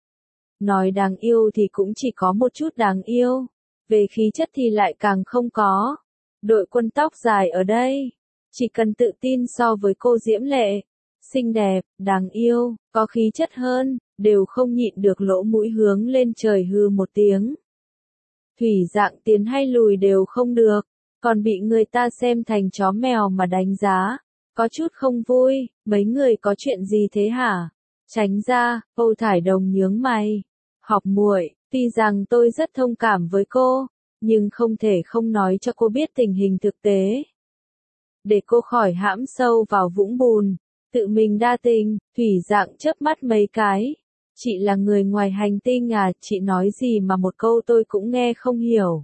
[SPEAKER 1] Nói đáng yêu thì cũng chỉ có một chút đáng yêu. Về khí chất thì lại càng không có. Đội quân tóc dài ở đây, chỉ cần tự tin so với cô Diễm Lệ, xinh đẹp, đáng yêu, có khí chất hơn, đều không nhịn được lỗ mũi hướng lên trời hư một tiếng. Thủy Dạng tiến hay lùi đều không được, còn bị người ta xem thành chó mèo mà đánh giá. Có chút không vui, mấy người có chuyện gì thế hả? Tránh ra, Âu Thải Đồng nhướng mày. Học muội, tuy rằng tôi rất thông cảm với cô, nhưng không thể không nói cho cô biết tình hình thực tế. Để cô khỏi hãm sâu vào vũng bùn, tự mình đa tình, Thủy Dạng chớp mắt mấy cái. Chị là người ngoài hành tinh à, chị nói gì mà một câu tôi cũng nghe không hiểu.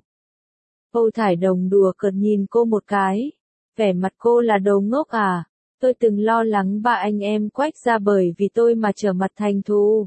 [SPEAKER 1] Âu Thải Đồng đùa cợt nhìn cô một cái. Vẻ mặt cô là đồ ngốc à, tôi từng lo lắng ba anh em Quách gia bởi vì tôi mà trở mặt thành thù.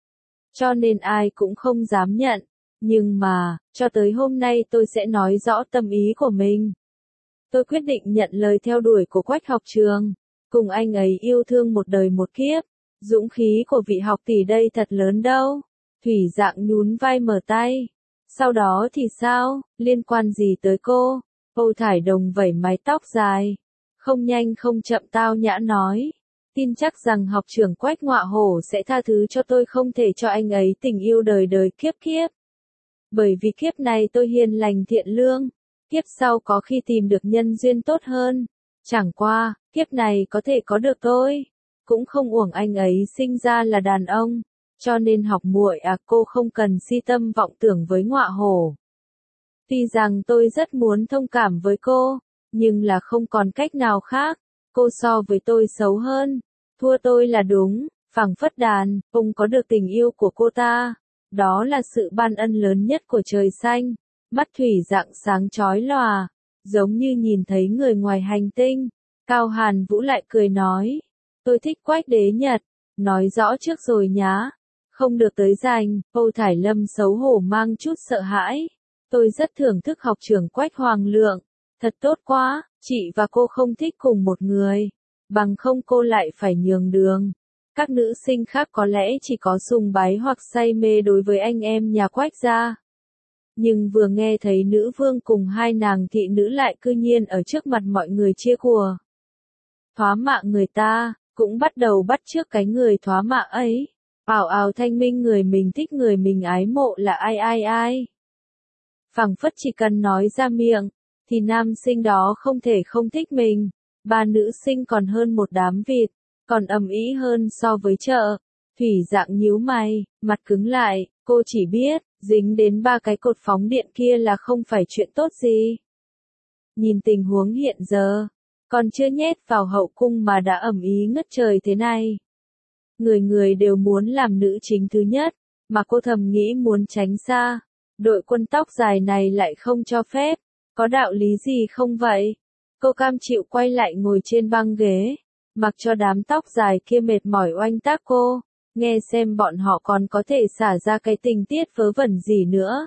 [SPEAKER 1] Cho nên ai cũng không dám nhận, nhưng mà, cho tới hôm nay tôi sẽ nói rõ tâm ý của mình. Tôi quyết định nhận lời theo đuổi của Quách học trường, cùng anh ấy yêu thương một đời một kiếp, dũng khí của vị học tỷ đây thật lớn đâu. Thủy Dạng nhún vai mở tay, sau đó thì sao, liên quan gì tới cô? Âu Thải Đồng vẩy mái tóc dài, không nhanh không chậm tao nhã nói, tin chắc rằng học trưởng Quách Ngọa Hổ sẽ tha thứ cho tôi, không thể cho anh ấy tình yêu đời đời kiếp kiếp. Bởi vì kiếp này tôi hiền lành thiện lương, kiếp sau có khi tìm được nhân duyên tốt hơn. Chẳng qua, kiếp này có thể có được tôi, cũng không uổng anh ấy sinh ra là đàn ông, cho nên học muội à, cô không cần si tâm vọng tưởng với Ngọa Hổ. Tuy rằng tôi rất muốn thông cảm với cô, nhưng là không còn cách nào khác, cô so với tôi xấu hơn, thua tôi là đúng, phảng phất đàn, không có được tình yêu của cô ta, đó là sự ban ân lớn nhất của trời xanh. Mắt Thủy Dạng sáng chói lòa, giống như nhìn thấy người ngoài hành tinh. Cao Hàn Vũ lại cười nói, tôi thích Quách Đế Nhật, nói rõ trước rồi nhá, không được tới giành. Âu Thải Lâm xấu hổ mang chút sợ hãi. Tôi rất thưởng thức học trưởng Quách Hoàng Lượng, thật tốt quá, chị và cô không thích cùng một người, bằng không cô lại phải nhường đường. Các nữ sinh khác có lẽ chỉ có sùng bái hoặc say mê đối với anh em nhà Quách gia. Nhưng vừa nghe thấy nữ vương cùng hai nàng thị nữ lại cư nhiên ở trước mặt mọi người chia của thoá mạ người ta, cũng bắt đầu bắt chước cái người thoá mạ ấy, ảo ảo thanh minh người mình thích người mình ái mộ là ai ai ai. Phảng phất chỉ cần nói ra miệng, thì nam sinh đó không thể không thích mình. Ba nữ sinh còn hơn một đám vịt, còn ầm ĩ hơn so với chợ. Thủy Dạng nhíu mày, mặt cứng lại, cô chỉ biết, dính đến ba cái cột phóng điện kia là không phải chuyện tốt gì. Nhìn tình huống hiện giờ, còn chưa nhét vào hậu cung mà đã ầm ĩ ngất trời thế này. Người người đều muốn làm nữ chính thứ nhất, mà cô thầm nghĩ muốn tránh xa. Đội quân tóc dài này lại không cho phép, có đạo lý gì không vậy? Cô cam chịu quay lại ngồi trên băng ghế, mặc cho đám tóc dài kia mệt mỏi oanh tác cô, nghe xem bọn họ còn có thể xả ra cái tình tiết vớ vẩn gì nữa.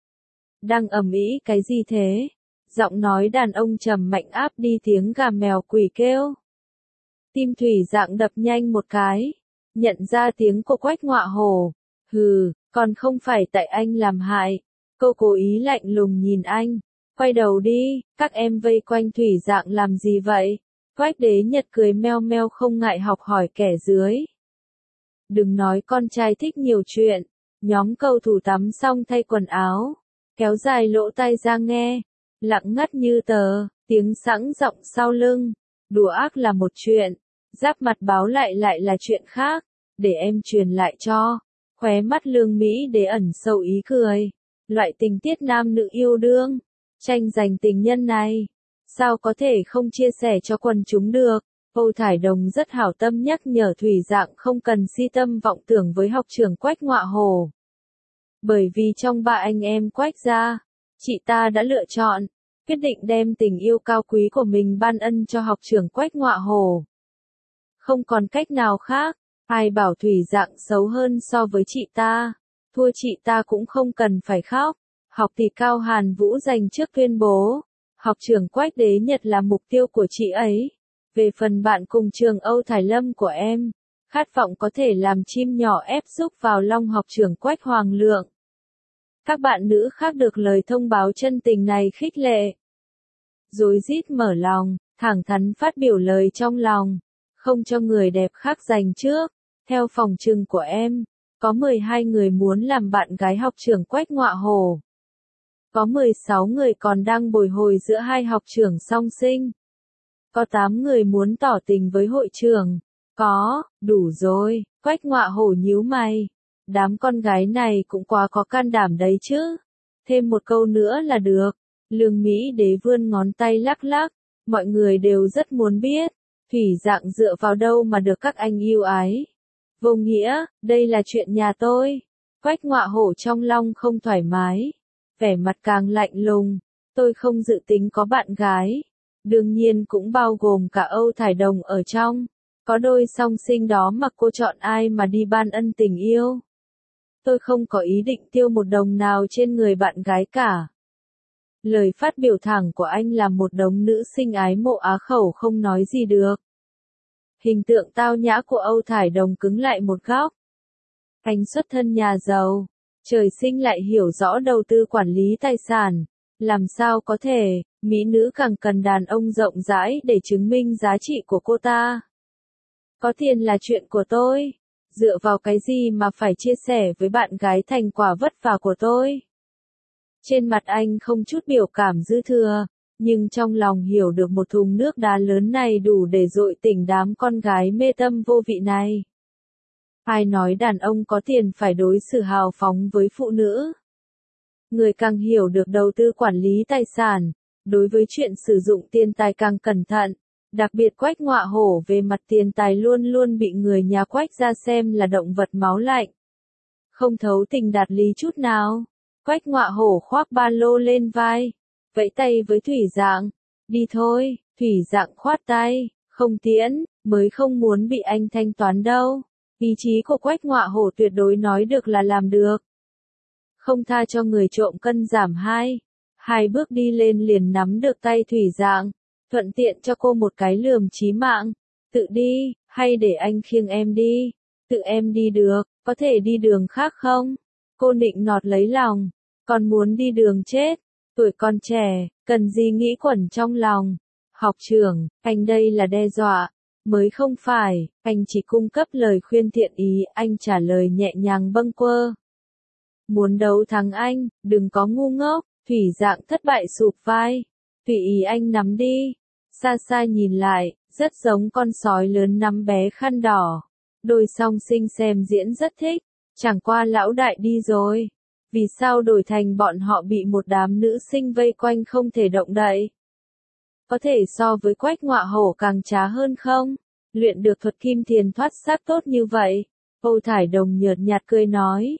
[SPEAKER 1] Đang ầm ĩ cái gì thế? Giọng nói đàn ông trầm mạnh áp đi tiếng gà mèo quỷ kêu. Tim Thủy Dạng đập nhanh một cái, nhận ra tiếng của Quách Ngọa Hổ. Hừ, còn không phải tại anh làm hại. Cô cố ý lạnh lùng nhìn anh. Quay đầu đi, các em vây quanh Thủy Dạng làm gì vậy? Quách Đế Nhật cười meo meo không ngại học hỏi kẻ dưới. Đừng nói con trai thích nhiều chuyện. Nhóm cầu thủ tắm xong thay quần áo, kéo dài lỗ tai ra nghe. Lặng ngắt như tờ, tiếng sẵn giọng sau lưng. Đùa ác là một chuyện, giáp mặt báo lại lại là chuyện khác. Để em truyền lại cho. Khóe mắt Lương Mỹ Đế ẩn sâu ý cười. Loại tình tiết nam nữ yêu đương, tranh giành tình nhân này, sao có thể không chia sẻ cho quần chúng được? Âu Thải Đồng rất hảo tâm nhắc nhở Thủy Dạng không cần si tâm vọng tưởng với học trưởng Quách Ngọa Hổ. Bởi vì trong ba anh em Quách gia, chị ta đã lựa chọn, quyết định đem tình yêu cao quý của mình ban ân cho học trưởng Quách Ngọa Hổ. Không còn cách nào khác, ai bảo Thủy Dạng xấu hơn so với chị ta, thua chị ta cũng không cần phải khóc. Học tỷ Cao Hàn Vũ dành trước tuyên bố, học trưởng Quách Đế Nhật là mục tiêu của chị ấy. Về phần bạn cùng trường Âu Thải Lâm của em, khát vọng có thể làm chim nhỏ ép xúc vào long học trưởng Quách Hoàng Lượng. Các bạn nữ khác được lời thông báo chân tình này khích lệ. Rối rít mở lòng, thẳng thắn phát biểu lời trong lòng, không cho người đẹp khác giành trước. Theo phòng trừng của em, có mười hai người muốn làm bạn gái học trưởng Quách Ngọa Hổ. Có mười sáu người còn đang bồi hồi giữa hai học trưởng song sinh. Có tám người muốn tỏ tình với hội trưởng. Có, đủ rồi, Quách Ngọa Hổ nhíu mày. Đám con gái này cũng quá có can đảm đấy chứ. Thêm một câu nữa là được. Lương Mỹ Đế vươn ngón tay lắc lắc. Mọi người đều rất muốn biết. Thủy Dạng dựa vào đâu mà được các anh yêu ái. Vô nghĩa, đây là chuyện nhà tôi. Quách Ngọa Hổ trong lòng không thoải mái. Vẻ mặt càng lạnh lùng. Tôi không dự tính có bạn gái. Đương nhiên cũng bao gồm cả Âu Thải Đồng ở trong. Có đôi song sinh đó mà cô chọn ai mà đi ban ân tình yêu. Tôi không có ý định tiêu một đồng nào trên người bạn gái cả. Lời phát biểu thẳng của anh làm một đống nữ sinh ái mộ á khẩu không nói gì được. Hình tượng tao nhã của Âu Thải Đồng cứng lại một góc. Anh xuất thân nhà giàu, trời sinh lại hiểu rõ đầu tư quản lý tài sản. Làm sao có thể, mỹ nữ càng cần đàn ông rộng rãi để chứng minh giá trị của cô ta. Có tiền là chuyện của tôi. Dựa vào cái gì mà phải chia sẻ với bạn gái thành quả vất vả của tôi? Trên mặt anh không chút biểu cảm dư thừa, nhưng trong lòng hiểu được một thùng nước đá lớn này đủ để dội tỉnh đám con gái mê tâm vô vị này. Ai nói đàn ông có tiền phải đối xử hào phóng với phụ nữ? Người càng hiểu được đầu tư quản lý tài sản, đối với chuyện sử dụng tiền tài càng cẩn thận. Đặc biệt Quách Ngọa Hổ về mặt tiền tài luôn luôn bị người nhà Quách ra xem là động vật máu lạnh. Không thấu tình đạt lý chút nào. Quách Ngọa Hổ khoác ba lô lên vai, vẫy tay với Thủy Dạng. Đi thôi, Thủy Dạng khoát tay, không tiễn, mới không muốn bị anh thanh toán đâu. Ý chí của Quách Ngọa Hổ tuyệt đối nói được là làm được. Không tha cho người trộm cân giảm hai. Hai bước đi lên liền nắm được tay Thủy Dạng. Thuận tiện cho cô một cái lườm chí mạng. Tự đi, hay để anh khiêng em đi? Tự em đi được, có thể đi đường khác không? Cô nịnh nọt lấy lòng. Còn muốn đi đường chết. Tuổi còn trẻ, cần gì nghĩ quẩn trong lòng. Học trưởng, anh đây là đe dọa. Mới không phải, anh chỉ cung cấp lời khuyên thiện ý, anh trả lời nhẹ nhàng bâng quơ. Muốn đấu thắng anh, đừng có ngu ngốc. Thủy Dạng thất bại sụp vai. Tùy ý anh nắm đi. Xa xa nhìn lại, rất giống con sói lớn nắm bé khăn đỏ. Đôi song sinh xem diễn rất thích. Chẳng qua lão đại đi rồi. Vì sao đổi thành bọn họ bị một đám nữ sinh vây quanh không thể động đậy? Có thể so với Quách Ngọa Hổ càng trá hơn không? Luyện được thuật kim thiền thoát xác tốt như vậy. Âu Thải Đồng nhợt nhạt cười nói.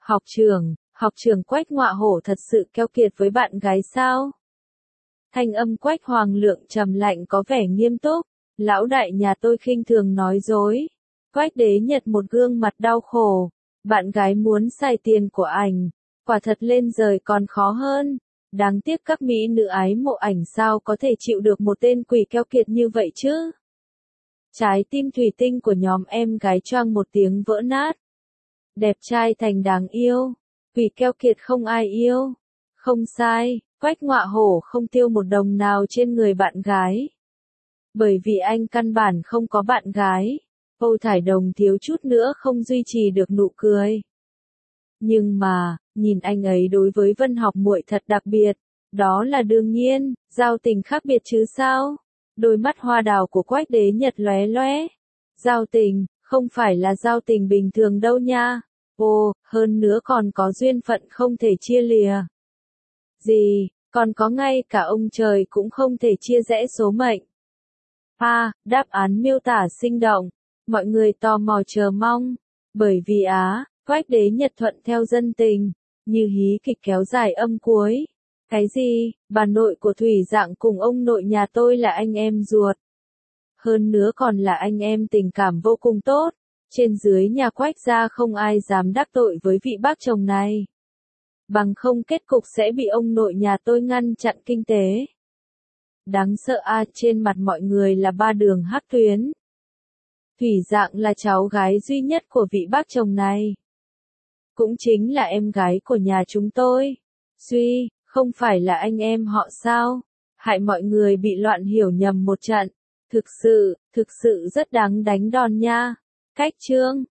[SPEAKER 1] Học trưởng, học trưởng Quách Ngọa Hổ thật sự keo kiệt với bạn gái sao? Thanh âm Quách Hoàng Lượng trầm lạnh có vẻ nghiêm túc. Lão đại nhà tôi khinh thường nói dối. Quách Đế Nhật một gương mặt đau khổ. Bạn gái muốn xài tiền của ảnh. Quả thật lên giời còn khó hơn. Đáng tiếc các mỹ nữ ái mộ ảnh sao có thể chịu được một tên quỷ keo kiệt như vậy chứ? Trái tim thủy tinh của nhóm em gái choang một tiếng vỡ nát. Đẹp trai thành đáng yêu. Quỷ keo kiệt không ai yêu. Không sai, Quách Ngọa Hổ không tiêu một đồng nào trên người bạn gái. Bởi vì anh căn bản không có bạn gái. Âu Thải Đồng thiếu chút nữa không duy trì được nụ cười. Nhưng mà, nhìn anh ấy đối với Vân Học muội thật đặc biệt. Đó là đương nhiên, giao tình khác biệt chứ sao? Đôi mắt hoa đào của Quách Đế Nhật lóe lóe. Giao tình, không phải là giao tình bình thường đâu nha. Ồ, hơn nữa còn có duyên phận không thể chia lìa. Gì, còn có ngay cả ông trời cũng không thể chia rẽ số mệnh. À, đáp án miêu tả sinh động. Mọi người tò mò chờ mong. Bởi vì Á, Quách Đế Nhật thuận theo dân tình. Như hí kịch kéo dài âm cuối. Cái gì, bà nội của Thủy Dạng cùng ông nội nhà tôi là anh em ruột. Hơn nữa còn là anh em tình cảm vô cùng tốt. Trên dưới nhà Quách gia không ai dám đắc tội với vị bác chồng này. Bằng không kết cục sẽ bị ông nội nhà tôi ngăn chặn kinh tế. Đáng sợ a à, trên mặt mọi người là ba đường hắc tuyến. Thủy Dạng là cháu gái duy nhất của vị bác chồng này. Cũng chính là em gái của nhà chúng tôi. Suy, không phải là anh em họ sao? Hại mọi người bị loạn hiểu nhầm một trận. Thực sự, thực sự rất đáng đánh đòn nha. Cách chương